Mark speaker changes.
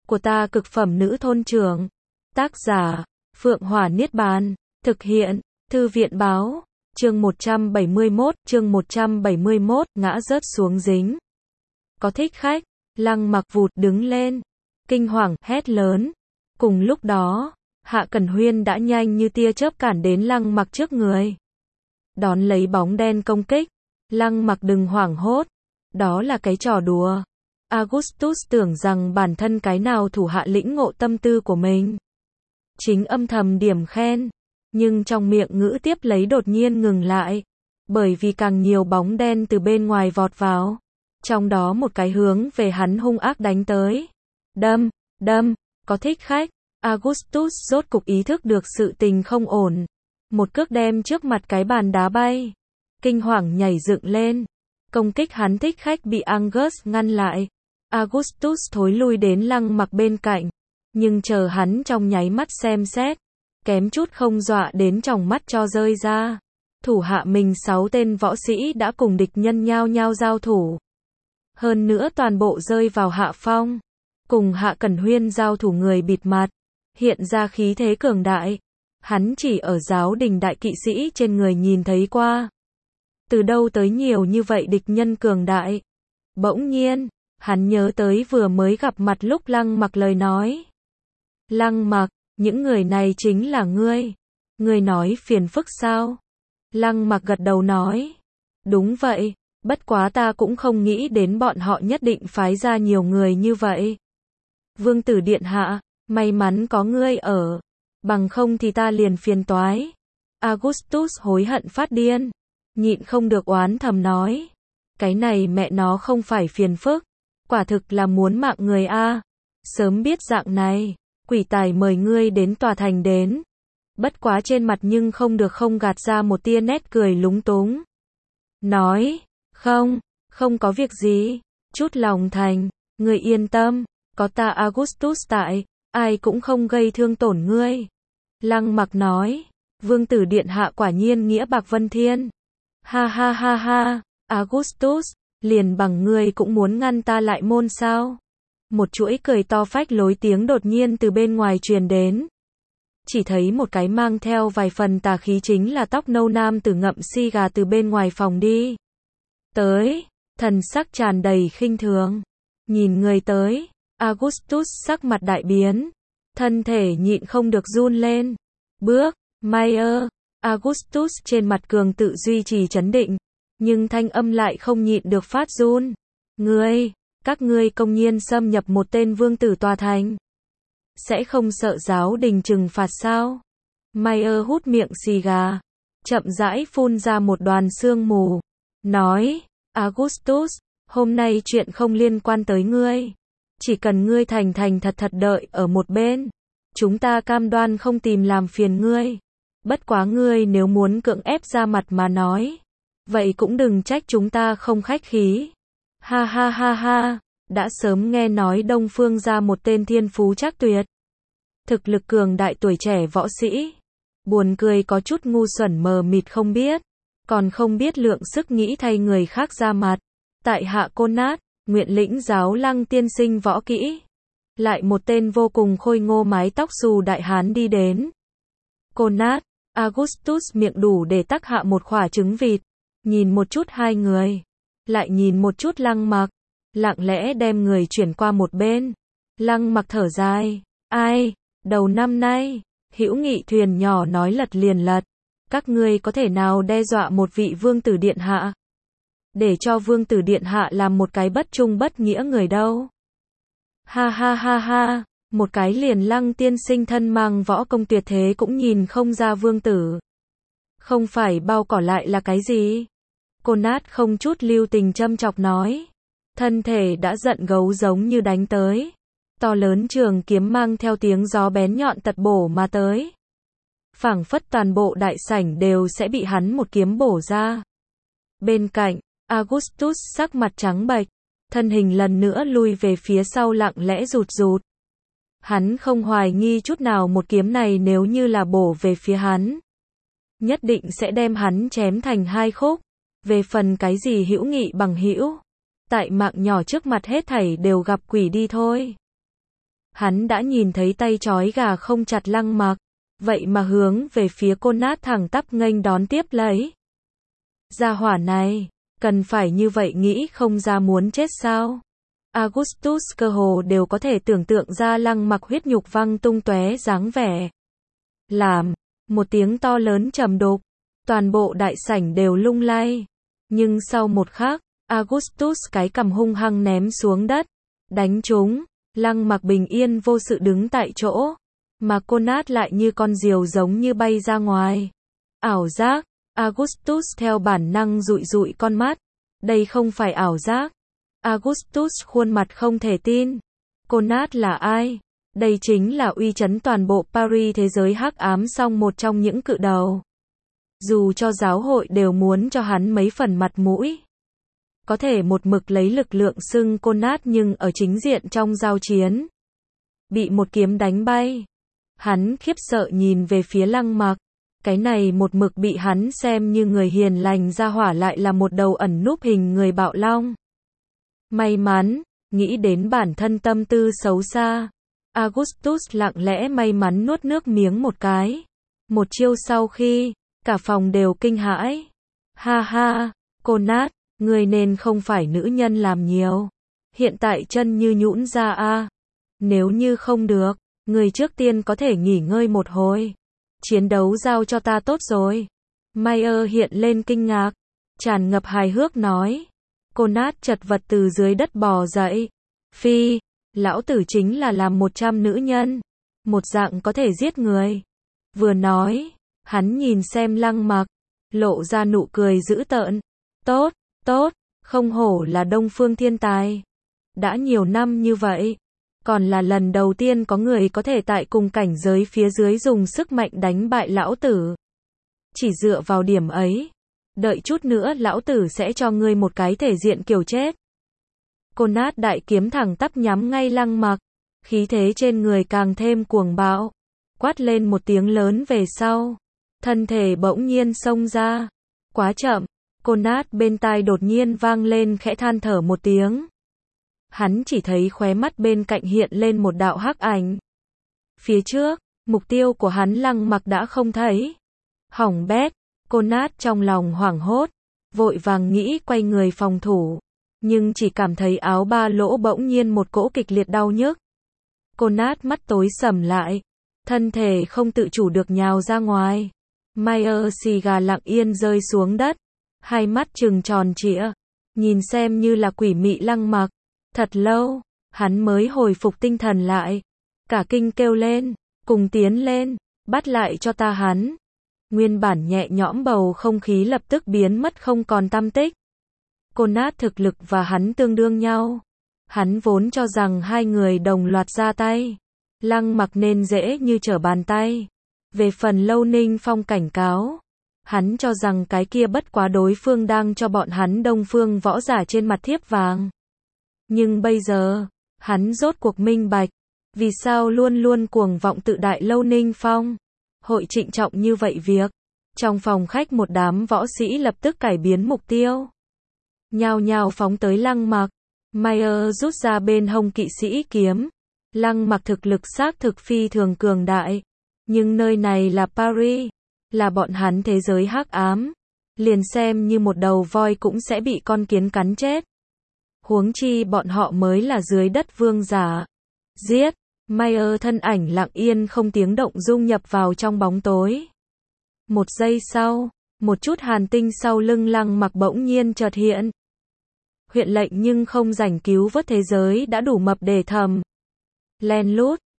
Speaker 1: của ta cực phẩm nữ thôn trưởng. Tác giả, Phượng Hỏa Niết Bàn. Thực hiện, Thư viện báo. Chương 171, ngã rớt xuống dính. Có thích khách, Lăng Mặc vụt đứng lên, kinh hoàng, hét lớn. Cùng lúc đó, Hạ Cẩn Huyên đã nhanh như tia chớp cản đến Lăng Mặc trước người. Đón lấy bóng đen công kích. Lăng Mặc đừng hoảng hốt. Đó là cái trò đùa. Augustus tưởng rằng bản thân cái nào thủ hạ lĩnh ngộ tâm tư của mình. Chính âm thầm điểm khen. Nhưng trong miệng ngữ tiếp lấy đột nhiên ngừng lại. Bởi vì càng nhiều bóng đen từ bên ngoài vọt vào. Trong đó một cái hướng về hắn hung ác đánh tới. Đâm, có thích khách. Augustus rốt cục ý thức được sự tình không ổn. Một cước đem trước mặt cái bàn đá bay. Kinh hoàng nhảy dựng lên. Công kích hắn thích khách bị Angus ngăn lại. Augustus thối lui đến Lăng Mặc bên cạnh. Nhưng chờ hắn trong nháy mắt xem xét. Kém chút không dọa đến tròng mắt cho rơi ra. Thủ hạ mình 6 tên võ sĩ đã cùng địch nhân nhao nhao giao thủ. Hơn nữa toàn bộ rơi vào hạ phong. Cùng Hạ Cẩn Huyên giao thủ người bịt mặt. Hiện ra khí thế cường đại. Hắn chỉ ở giáo đình đại kỵ sĩ trên người nhìn thấy qua. Từ đâu tới nhiều như vậy địch nhân cường đại. Bỗng nhiên, hắn nhớ tới vừa mới gặp mặt lúc Lăng Mặc lời nói. Lăng Mặc, những người này chính là ngươi. Ngươi nói phiền phức sao? Lăng Mặc gật đầu nói. Đúng vậy, bất quá ta cũng không nghĩ đến bọn họ nhất định phái ra nhiều người như vậy. Vương tử điện hạ, may mắn có ngươi ở. Bằng không thì ta liền phiền toái. Augustus hối hận phát điên. Nhịn không được oán thầm nói. Cái này mẹ nó không phải phiền phức. Quả thực là muốn mạng người a. Sớm biết dạng này, quỷ tài mời ngươi đến tòa thành đến. Bất quá trên mặt nhưng không được không gạt ra một tia nét cười lúng túng. Nói, không có việc gì. Chút lòng thành, ngươi yên tâm. Có ta Augustus tại, ai cũng không gây thương tổn ngươi. Lăng Mặc nói, vương tử điện hạ quả nhiên nghĩa bạc vân thiên. Ha ha ha ha, Augustus, liền bằng ngươi cũng muốn ngăn ta lại môn sao? Một chuỗi cười to phách lối tiếng đột nhiên từ bên ngoài truyền đến. Chỉ thấy một cái mang theo vài phần tà khí chính là tóc nâu nam tử ngậm xì gà từ bên ngoài phòng đi tới, thần sắc tràn đầy khinh thường. Nhìn người tới, Augustus sắc mặt đại biến, thân thể nhịn không được run lên. Bước, Mayer, Augustus trên mặt cường tự duy trì trấn định, nhưng thanh âm lại không nhịn được phát run. Các ngươi công nhiên xâm nhập một tên vương tử tòa thành. Sẽ không sợ giáo đình trừng phạt sao? Mayer hút miệng xì gà, chậm rãi phun ra một đoàn sương mù. Nói, Augustus, hôm nay chuyện không liên quan tới ngươi. Chỉ cần ngươi thành thật đợi ở một bên. Chúng ta cam đoan không tìm làm phiền ngươi. Bất quá ngươi nếu muốn cưỡng ép ra mặt mà nói. Vậy cũng đừng trách chúng ta không khách khí. Ha ha ha ha, đã sớm nghe nói Đông Phương ra một tên thiên phú trác tuyệt. Thực lực cường đại tuổi trẻ võ sĩ. Buồn cười có chút ngu xuẩn mờ mịt không biết. Còn không biết lượng sức nghĩ thay người khác ra mặt. Tại hạ Côn Nát, nguyện lĩnh giáo Lăng tiên sinh võ kỹ. Lại một tên vô cùng khôi ngô mái tóc xù đại hán đi đến. Côn Nát, Augustus miệng đủ để tắc hạ một quả trứng vịt. Nhìn một chút hai người. Lại nhìn một chút Lăng Mặc. Lặng lẽ đem người chuyển qua một bên. Lăng Mặc thở dài. Ai, đầu năm nay, hữu nghị thuyền nhỏ nói lật liền lật. Các ngươi có thể nào đe dọa một vị vương tử điện hạ? Để cho vương tử điện hạ làm một cái bất trung bất nghĩa người đâu? Ha ha ha ha, một cái liền Lăng tiên sinh thân mang võ công tuyệt thế cũng nhìn không ra vương tử. Không phải bao cỏ lại là cái gì? Cô Nát không chút lưu tình châm chọc nói. Thân thể đã giận gấu giống như đánh tới. To lớn trường kiếm mang theo tiếng gió bén nhọn tật bổ mà tới. Phảng phất toàn bộ đại sảnh đều sẽ bị hắn một kiếm bổ ra. Bên cạnh, Augustus sắc mặt trắng bệch, thân hình lần nữa lui về phía sau lặng lẽ rụt rụt. Hắn không hoài nghi chút nào một kiếm này nếu như là bổ về phía hắn. Nhất định sẽ đem hắn chém thành hai khúc. Về phần cái gì hữu nghị bằng hữu. Tại mạng nhỏ trước mặt hết thảy đều gặp quỷ đi thôi. Hắn đã nhìn thấy tay trói gà không chặt Lăng Mặc, vậy mà hướng về phía cô nát thẳng tắp nghênh đón tiếp lấy. Gia hỏa này, cần phải như vậy nghĩ không ra muốn chết sao? Augustus cơ hồ đều có thể tưởng tượng ra Lăng Mặc huyết nhục văng tung tóe dáng vẻ. Làm, một tiếng to lớn trầm đục, toàn bộ đại sảnh đều lung lay. Nhưng sau một khắc, Augustus cái cằm hung hăng ném xuống đất, đánh trúng. Lăng Mặc bình yên vô sự đứng tại chỗ, mà cô nát lại như con diều giống như bay ra ngoài. Ảo giác, Augustus theo bản năng dụi dụi con mắt. Đây không phải ảo giác. Augustus khuôn mặt không thể tin. Cô nát là ai? Đây chính là uy chấn toàn bộ Paris thế giới hắc ám song một trong những cự đầu. Dù cho giáo hội đều muốn cho hắn mấy phần mặt mũi. Có thể một mực lấy lực lượng xưng cô nát nhưng ở chính diện trong giao chiến. Bị một kiếm đánh bay. Hắn khiếp sợ nhìn về phía Lăng Mặc. Cái này một mực bị hắn xem như người hiền lành ra hỏa lại là một đầu ẩn núp hình người bạo long. May mắn, nghĩ đến bản thân tâm tư xấu xa. Augustus lặng lẽ may mắn nuốt nước miếng một cái. Một chiêu sau khi, cả phòng đều kinh hãi. Ha ha, cô nát, ngươi nên không phải nữ nhân làm nhiều. Hiện tại chân như nhũn ra a. Nếu như không được, ngươi trước tiên có thể nghỉ ngơi một hồi. Chiến đấu giao cho ta tốt rồi. Mayer hiện lên kinh ngạc, tràn ngập hài hước nói. Cô nát chật vật từ dưới đất bò dậy. Phi, lão tử chính là làm 100 nữ nhân. Một dạng có thể giết người. Vừa nói, hắn nhìn xem Lăng Mặc, lộ ra nụ cười dữ tợn. Tốt, tốt, không hổ là Đông Phương thiên tài. Đã nhiều năm như vậy, còn là lần đầu tiên có người có thể tại cùng cảnh giới phía dưới dùng sức mạnh đánh bại lão tử. Chỉ dựa vào điểm ấy, đợi chút nữa lão tử sẽ cho ngươi một cái thể diện kiểu chết. Cô nát đại kiếm thẳng tắp nhắm ngay Lăng Mặc, khí thế trên người càng thêm cuồng bạo, quát lên một tiếng lớn về sau, thân thể bỗng nhiên xông ra. Quá chậm, cô nát bên tai đột nhiên vang lên khẽ than thở một tiếng. Hắn chỉ thấy khóe mắt bên cạnh hiện lên một đạo hắc ảnh. Phía trước, mục tiêu của hắn Lăng Mặc đã không thấy. Hỏng bét, cô nát trong lòng hoảng hốt, vội vàng nghĩ quay người phòng thủ. Nhưng chỉ cảm thấy áo ba lỗ bỗng nhiên một cỗ kịch liệt đau nhức. Cô nát mắt tối sầm lại, thân thể không tự chủ được nhào ra ngoài. Mayer xì gà lặng yên rơi xuống đất, hai mắt trừng tròn trịa, nhìn xem như là quỷ mị Lăng Mặc. Thật lâu, hắn mới hồi phục tinh thần lại, cả kinh kêu lên, cùng tiến lên, bắt lại cho ta hắn. Nguyên bản nhẹ nhõm bầu không khí lập tức biến mất không còn tăm tích. Cô nát thực lực và hắn tương đương nhau. Hắn vốn cho rằng hai người đồng loạt ra tay. Lăng Mặc nên dễ như trở bàn tay. Về phần Lâu Ninh Phong cảnh cáo, hắn cho rằng cái kia bất quá đối phương đang cho bọn hắn Đông Phương võ giả trên mặt thiếp vàng. Nhưng bây giờ, hắn rốt cuộc minh bạch, vì sao luôn luôn cuồng vọng tự đại Lâu Ninh Phong. Hội trịnh trọng như vậy việc. Trong phòng khách một đám võ sĩ lập tức cải biến mục tiêu. Nhao nhao phóng tới Lăng Mặc. Mayer rút ra bên hông kỵ sĩ kiếm. Lăng Mặc thực lực xác thực phi thường cường đại. Nhưng nơi này là Paris, là bọn hắn thế giới hắc ám. Liền xem như một đầu voi cũng sẽ bị con kiến cắn chết. Huống chi bọn họ mới là dưới đất vương giả. Giết! Mayer thân ảnh lặng yên không tiếng động dung nhập vào trong bóng tối. Một giây sau, một chút hàn tinh sau lưng Lăng Mặc bỗng nhiên chợt hiện. Huyện lệnh nhưng không rảnh cứu vớt thế giới đã đủ mập để thầm. Len lút,